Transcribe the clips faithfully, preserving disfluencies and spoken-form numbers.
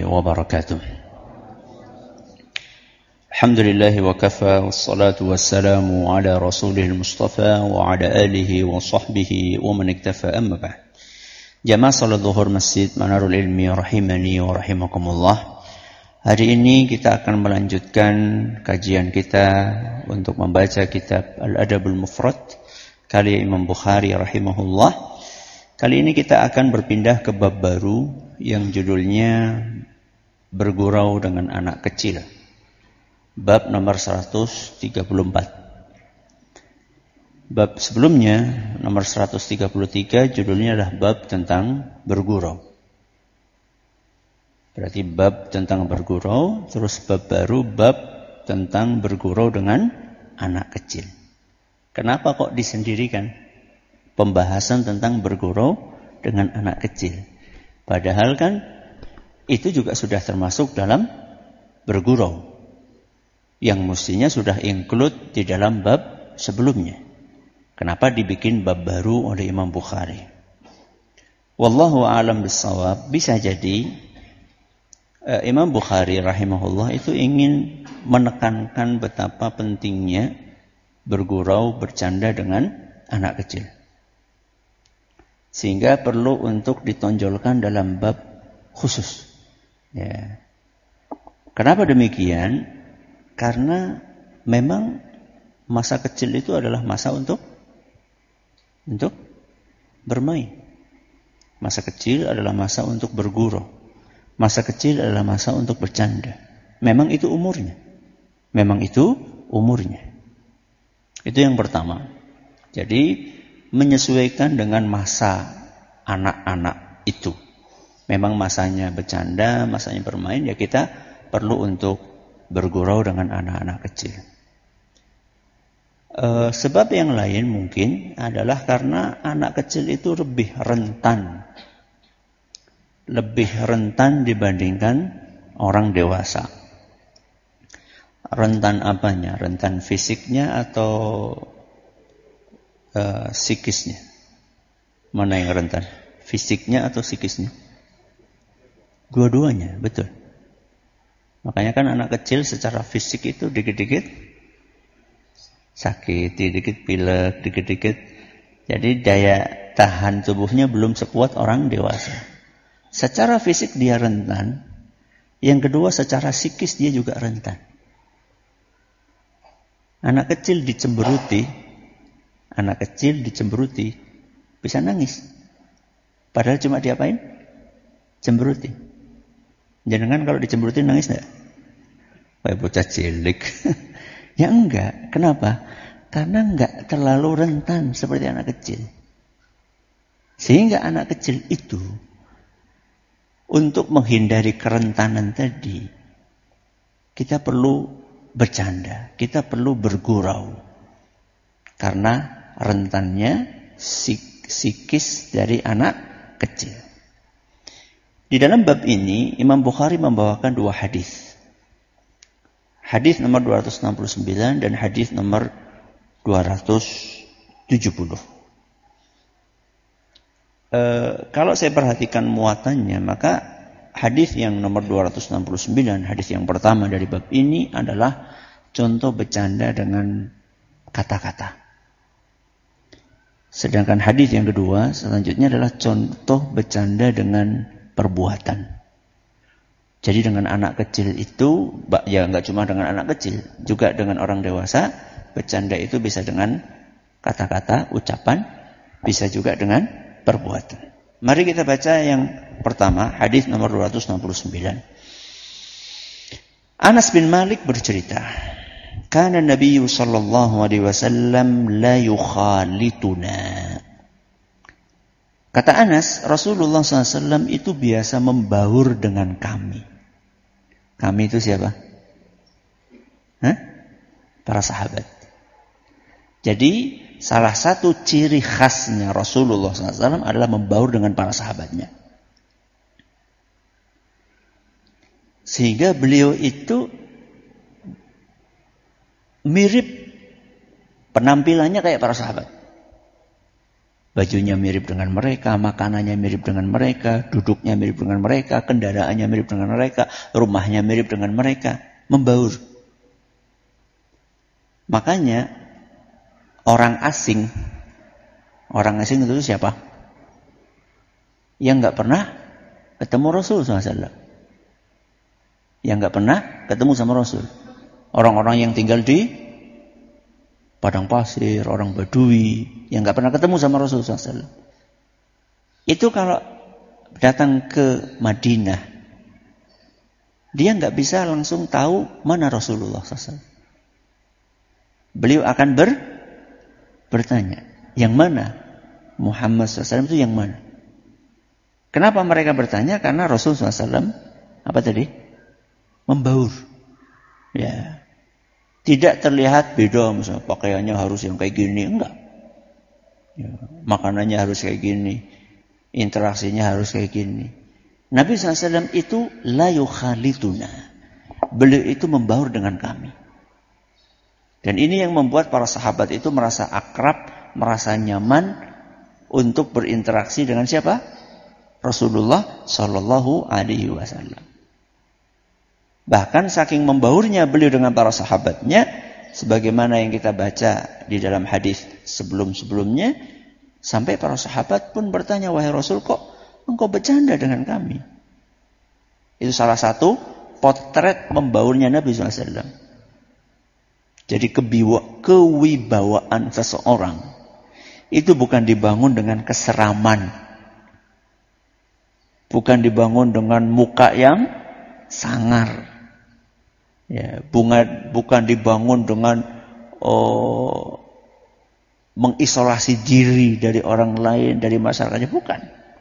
wabarakatuh. Alhamdulillah wa kafa wassalatu wassalamu ala rasulihil mustafa wa ala alihi wa sahbihi wa man iktafa amma ba'd. Jamaah salat zuhur Masjid Manarul Ilmi rahimani wa rahimakumullah. Hari ini kita akan melanjutkan kajian kita untuk membaca kitab Al-Adabul Mufrad karya Imam Bukhari rahimahullah. Kali ini kita akan berpindah ke bab baru yang judulnya bergurau dengan anak kecil. Bab nomor seratus tiga puluh empat. Bab sebelumnya nomor seratus tiga puluh tiga judulnya adalah bab tentang bergurau. Berarti bab tentang bergurau, terus bab baru bab tentang bergurau dengan anak kecil. Kenapa kok disendirikan pembahasan tentang bergurau dengan anak kecil? Padahal kan itu juga sudah termasuk dalam bergurau, yang mestinya sudah include di dalam bab sebelumnya. Kenapa dibikin bab baru oleh Imam Bukhari? Wallahu a'lam bissawab. Bisa jadi uh, Imam Bukhari rahimahullah itu ingin menekankan betapa pentingnya bergurau, bercanda dengan anak kecil, sehingga perlu untuk ditonjolkan dalam bab khusus. Ya. Kenapa demikian? Karena memang masa kecil itu adalah masa untuk untuk bermain. Masa kecil adalah masa untuk bergurau. Masa kecil adalah masa untuk bercanda. Memang itu umurnya. Memang itu umurnya. Itu yang pertama. Jadi menyesuaikan dengan masa anak-anak itu. Memang masanya bercanda, masanya bermain, ya kita perlu untuk bergurau dengan anak-anak kecil. E, sebab yang lain mungkin adalah karena anak kecil itu lebih rentan. Lebih rentan dibandingkan orang dewasa. Rentan apanya? Rentan fisiknya atau Uh, psikisnya? Mana yang rentan? Fisiknya atau psikisnya? Dua-duanya, betul. Makanya kan anak kecil secara fisik itu dikit-dikit sakit, dikit-dikit pilek, dikit-dikit. Jadi daya tahan tubuhnya belum sekuat orang dewasa. Secara fisik dia rentan. Yang kedua, secara psikis dia juga rentan. Anak kecil dicemberuti Anak kecil dicemberuti bisa nangis. Padahal cuma diapain? Cemberuti. Jangan kalau dicemberuti nangis enggak? Kayak bocah cilik. Ya enggak. Kenapa? Karena enggak terlalu rentan seperti anak kecil. Sehingga anak kecil itu untuk menghindari kerentanan tadi, kita perlu bercanda, kita perlu bergurau. Karena rentannya psikis dari anak kecil. Di dalam bab ini Imam Bukhari membawakan dua hadis. Hadis nomor dua ratus enam puluh sembilan dan hadis nomor dua ratus tujuh puluh. E, kalau saya perhatikan muatannya, maka hadis yang nomor dua ratus enam puluh sembilan, hadis yang pertama dari bab ini adalah contoh bercanda dengan kata-kata. Sedangkan hadis yang kedua selanjutnya adalah contoh bercanda dengan perbuatan. Jadi dengan anak kecil itu, ya nggak cuma dengan anak kecil, juga dengan orang dewasa, bercanda itu bisa dengan kata-kata, ucapan, bisa juga dengan perbuatan. Mari kita baca yang pertama, hadis nomor dua ratus enam puluh sembilan. Anas bin Malik bercerita, Kana Nabi sallallahu alaihi wasallam la yukhalituna. Kata Anas, Rasulullah sallallahu alaihi wasallam itu biasa membaur dengan kami. Kami itu siapa? Hah? Para sahabat. Jadi salah satu ciri khasnya Rasulullah sallallahu alaihi wasallam adalah membaur dengan para sahabatnya. Sehingga beliau itu mirip penampilannya kayak para sahabat. Bajunya mirip dengan mereka, makanannya mirip dengan mereka, duduknya mirip dengan mereka, kendaraannya mirip dengan mereka, rumahnya mirip dengan mereka. Membaur. Makanya orang asing, orang asing itu siapa? Yang nggak pernah ketemu Rasul shallallahu alaihi wasallam. Yang nggak pernah ketemu sama Rasul. Orang-orang yang tinggal di padang pasir, orang Badui, yang nggak pernah ketemu sama Rasul shallallahu alaihi wasallam. Itu kalau datang ke Madinah, dia nggak bisa langsung tahu mana Rasulullah shallallahu alaihi wasallam. Beliau akan ber, bertanya, yang mana Muhammad shallallahu alaihi wasallam itu yang mana? Kenapa mereka bertanya? Karena Rasul shallallahu alaihi wasallam apa tadi? Membaur. Ya. Tidak terlihat beda, misalnya pakaiannya harus yang kayak gini, enggak. Ya, makanannya harus kayak gini, interaksinya harus kayak gini. Nabi shallallahu alaihi wasallam itu la yukhalituna. Beliau itu membaur dengan kami. Dan ini yang membuat para sahabat itu merasa akrab, merasa nyaman untuk berinteraksi dengan siapa? Rasulullah Shallallahu Alaihi Wasallam. Bahkan saking membaurnya beliau dengan para sahabatnya, sebagaimana yang kita baca di dalam hadis sebelum-sebelumnya, sampai para sahabat pun bertanya, wahai Rasul, kok engkau bercanda dengan kami? Itu salah satu potret membaurnya Nabi shallallahu alaihi wasallam. Jadi kebiwa, kewibawaan seseorang itu bukan dibangun dengan keseraman, bukan dibangun dengan muka yang sangar, ya, bunga, bukan dibangun dengan oh, mengisolasi diri dari orang lain, dari masyarakatnya, bukan.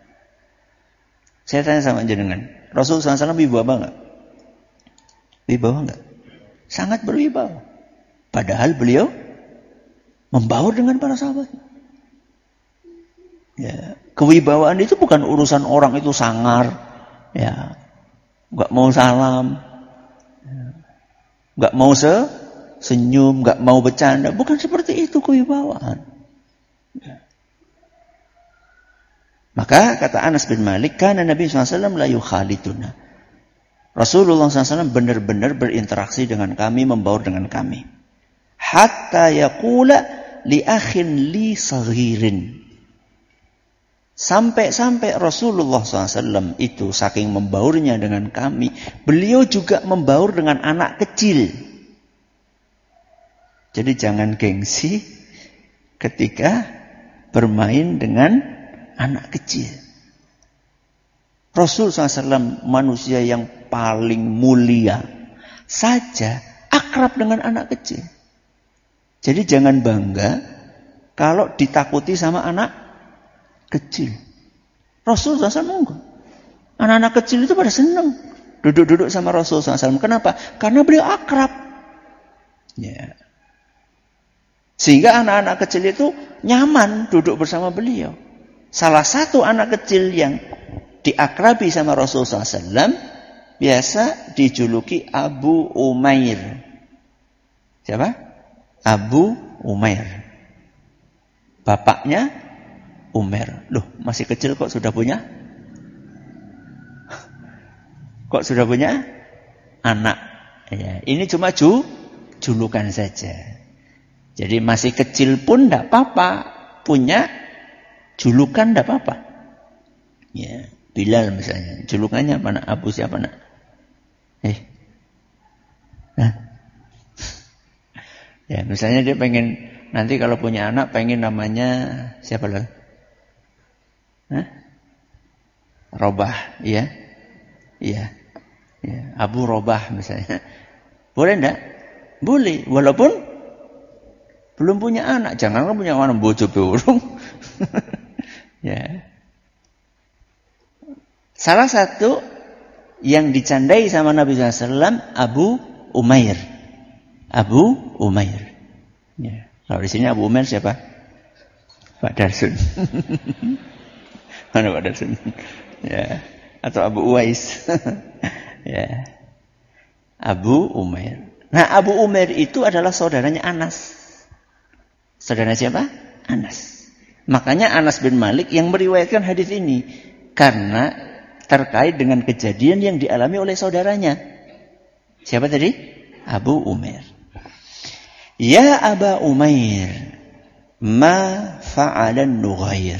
Saya tanya sama jenengan, Rasulullah shallallahu alaihi wasallam wibawa enggak? Wibawa enggak? Sangat berwibawa. Padahal beliau membaur dengan para sahabat. Ya, kewibawaan itu bukan urusan orang itu sangar, ya, nggak mau salam, nggak mau se senyum, nggak mau bercanda, bukan seperti itu kewibawaan. Ya. Maka kata Anas bin Malik, karena Nabi shallallahu alaihi wasallam la yukhalituna. Rasulullah shallallahu alaihi wasallam benar-benar berinteraksi dengan kami, membaur dengan kami. Hatta yaqula li akhin li saghirin. Sampai-sampai Rasulullah shallallahu alaihi wasallam itu saking membaurnya dengan kami, beliau juga membaur dengan anak kecil. Jadi jangan gengsi ketika bermain dengan anak kecil. Rasul shallallahu alaihi wasallam manusia yang paling mulia saja akrab dengan anak kecil. Jadi jangan bangga kalau ditakuti sama anak kecil. Rasul shallallahu alaihi wasallam, anak-anak kecil itu pada senang duduk-duduk sama Rasul shallallahu alaihi wasallam. Kenapa? Karena beliau akrab. Ya. Sehingga anak-anak kecil itu nyaman duduk bersama beliau. Salah satu anak kecil yang diakrabi sama Rasul shallallahu alaihi wasallam biasa dijuluki Abu Umair. Siapa? Abu Umair. Bapaknya Umair. Loh, masih kecil kok sudah punya? Kok sudah punya anak? Ya, ini cuma ju, julukan saja. Jadi masih kecil pun tidak apa-apa. Punya julukan tidak apa-apa. Ya, Bilal misalnya. Julukannya mana? Abu siapa nak? Eh. Nah. Ya, misalnya dia pengen nanti kalau punya anak pengen namanya siapa lagi? Hah? Robah, iya. Iya. Ya, Abu Robah misalnya. Boleh enggak? Boleh, walaupun belum punya anak. Jangan kan punya anak bojo burung. Ya. Salah satu yang dicandai sama Nabi shallallahu alaihi wasallam Abu Umair. Abu Umair. Ya. Kalau di sini Abu Umair siapa? Pak Darsun. Mana Pak Darsun? Ya. Atau Abu Uwais. Ya. Abu Umair. Nah, Abu Umair itu adalah saudaranya Anas. Saudara siapa? Anas. Makanya Anas bin Malik yang meriwayatkan hadis ini. Karena terkait dengan kejadian yang dialami oleh saudaranya. Siapa tadi? Abu Umair. Ya Aba Umair, ma fa'alan Nughair.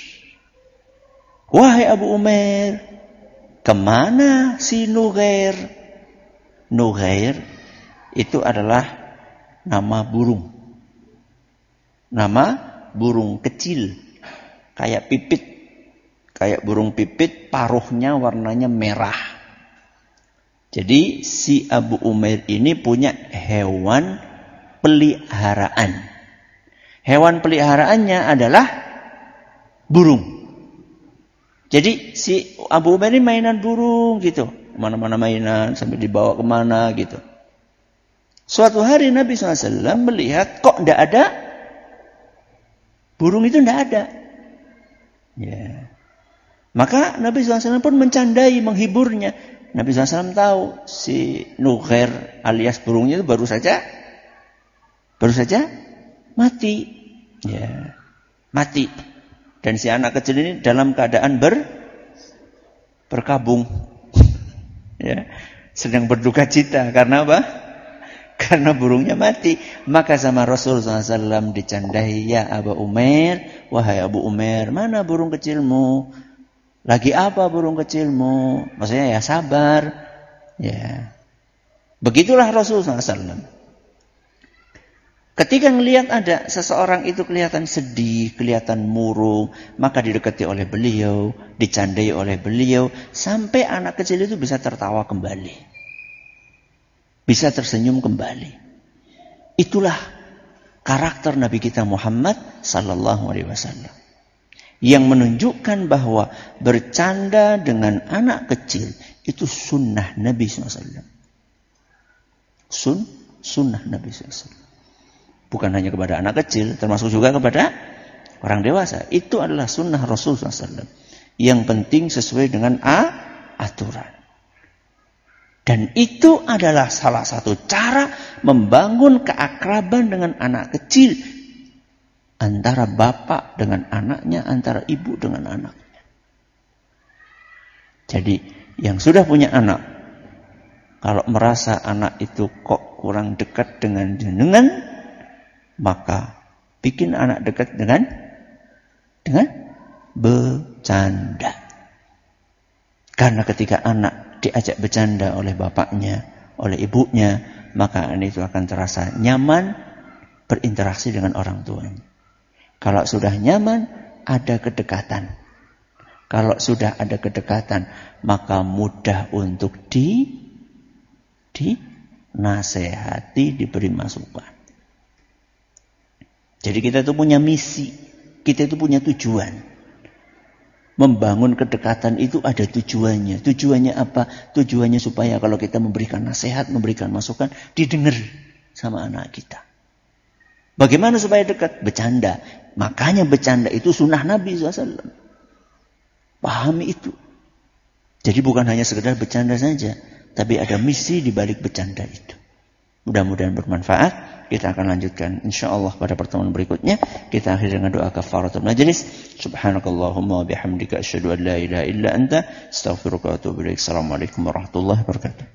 Wahai Abu Umair, kemana si Nughair? Nughair itu adalah nama burung. Nama burung kecil. Kayak pipit. Kayak burung pipit, paruhnya warnanya merah. Jadi si Abu Umair ini punya hewan peliharaan. Hewan peliharaannya adalah burung. Jadi si Abu Umair ini mainan burung gitu. Mana-mana mainan sampai dibawa kemana gitu. Suatu hari Nabi shallallahu alaihi wasallam melihat kok tidak ada. Burung itu tidak ada. Ya. Maka Nabi shallallahu alaihi wasallam pun mencandai, menghiburnya. Nabi shallallahu alaihi wasallam tahu si Nughair alias burungnya itu baru saja baru saja mati. Ya, mati. Dan si anak kecil ini dalam keadaan ber berkabung. Ya, sedang berduka cita karena apa? Karena burungnya mati. Maka sama Rasul shallallahu alaihi wasallam dicandai, ya Abu Umair, wahai Abu Umair, mana burung kecilmu? Lagi apa burung kecilmu? Maksudnya ya sabar. Ya. Begitulah Rasul shallallahu alaihi wasallam. Ketika melihat ada seseorang itu kelihatan sedih, kelihatan murung, maka didekati oleh beliau, dicandai oleh beliau, sampai anak kecil itu bisa tertawa kembali. Bisa tersenyum kembali. Itulah karakter Nabi kita Muhammad sallallahu alaihi wasallam. Yang menunjukkan bahwa bercanda dengan anak kecil itu sunnah Nabi sallallahu alaihi wasallam. Sun, sunnah Nabi sallallahu alaihi wasallam. Bukan hanya kepada anak kecil, termasuk juga kepada orang dewasa. Itu adalah sunnah Rasul sallallahu alaihi wasallam. Yang penting sesuai dengan a, aturan. Dan itu adalah salah satu cara membangun keakraban dengan anak kecil. Antara bapak dengan anaknya, antara ibu dengan anaknya. Jadi yang sudah punya anak, kalau merasa anak itu kok kurang dekat dengan jenengan, maka bikin anak dekat dengan dengan bercanda. Karena ketika anak diajak bercanda oleh bapaknya, oleh ibunya, maka anak itu akan terasa nyaman berinteraksi dengan orang tuanya. Kalau sudah nyaman, ada kedekatan. Kalau sudah ada kedekatan, maka mudah untuk di dinasehati, diberi masukan. Jadi kita itu punya misi, kita itu punya tujuan. Membangun kedekatan itu ada tujuannya. Tujuannya apa? Tujuannya supaya kalau kita memberikan nasihat, memberikan masukan, didengar sama anak kita. Bagaimana supaya dekat? Bercanda. Makanya bercanda itu sunnah Nabi shallallahu alaihi wasallam. Pahami itu. Jadi bukan hanya sekedar bercanda saja, tapi ada misi di balik bercanda itu. Mudah-mudahan bermanfaat. Kita akan lanjutkan insyaallah pada pertemuan berikutnya. Kita akhiri dengan doa kafaratul majlis. Subhanakallahumma wa bihamdika asyhadu an la ilaha illa anta astaghfiruka wa atubu ilaik. Assalamualaikum warahmatullahi wabarakatuh.